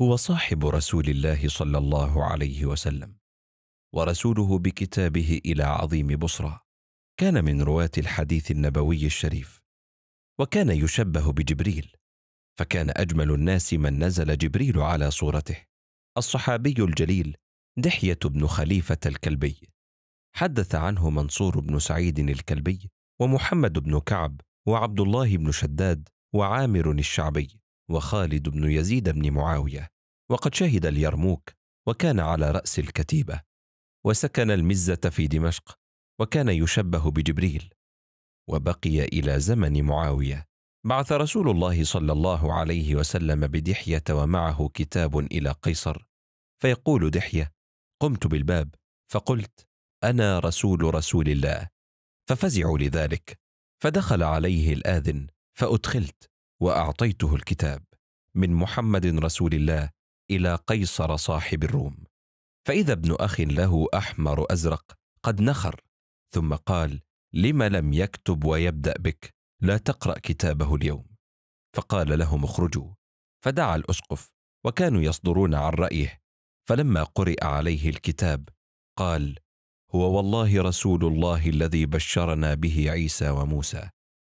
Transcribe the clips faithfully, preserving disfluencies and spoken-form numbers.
هو صاحب رسول الله صلى الله عليه وسلم، ورسوله بكتابه إلى عظيم بصرى. كان من رواة الحديث النبوي الشريف، وكان يشبه بجبريل، فكان أجمل الناس من نزل جبريل على صورته. الصحابي الجليل دحية بن خليفة الكلبي، حدث عنه منصور بن سعيد الكلبي، ومحمد بن كعب، وعبد الله بن شداد، وعامر الشعبي، وخالد بن يزيد بن معاوية. وقد شهد اليرموك، وكان على رأس الكتيبة، وسكن المزة في دمشق، وكان يشبه بجبريل. وبقي إلى زمن معاوية. بعث رسول الله صلى الله عليه وسلم بدحية ومعه كتاب إلى قيصر، فيقول دحية: قمت بالباب فقلت: أنا رسول رسول الله، ففزعوا لذلك، فدخل عليه الآذن فأدخلت، وأعطيته الكتاب من محمد رسول الله إلى قيصر صاحب الروم. فإذا ابن أخ له أحمر أزرق قد نخر، ثم قال: لم لم يكتب ويبدأ بك؟ لا تقرأ كتابه اليوم. فقال لهم: اخرجوا. فدعا الأسقف، وكانوا يصدرون عن رأيه، فلما قرئ عليه الكتاب قال: هو والله رسول الله الذي بشرنا به عيسى وموسى.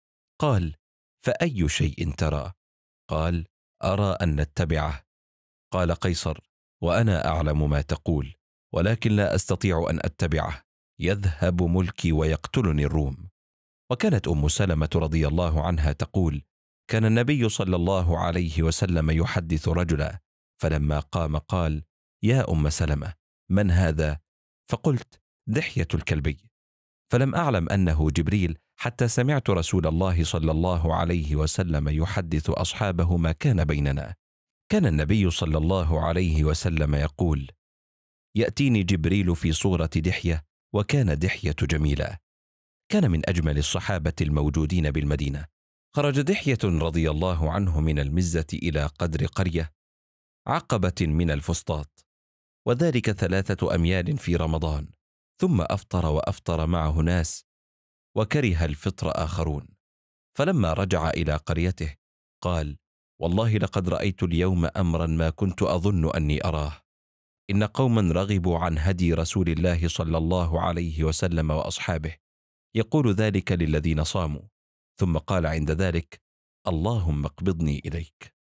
قال: فأي شيء ترى؟ قال: أرى أن نتبعه. قال قيصر: وأنا أعلم ما تقول، ولكن لا أستطيع أن أتبعه، يذهب ملكي ويقتلني الروم. وكانت أم سلمة رضي الله عنها تقول: كان النبي صلى الله عليه وسلم يحدث رجلا، فلما قام قال: يا أم سلمة، من هذا؟ فقلت: دحية الكلبي. فلم أعلم أنه جبريل حتى سمعت رسول الله صلى الله عليه وسلم يحدث أصحابه ما كان بيننا. كان النبي صلى الله عليه وسلم يقول: يأتيني جبريل في صورة دحية، وكان دحية جميلا. كان من أجمل الصحابة الموجودين بالمدينة. خرج دحية رضي الله عنه من المزة إلى قدر قرية عقبة من الفسطاط، وذلك ثلاثة أميال في رمضان، ثم أفطر وأفطر معه ناس، وكره الفطر آخرون. فلما رجع إلى قريته قال: والله لقد رأيت اليوم أمرا ما كنت أظن أني أراه. إن قوما رغبوا عن هدي رسول الله صلى الله عليه وسلم وأصحابه، يقول ذلك للذين صاموا. ثم قال عند ذلك: اللهم اقبضني إليك.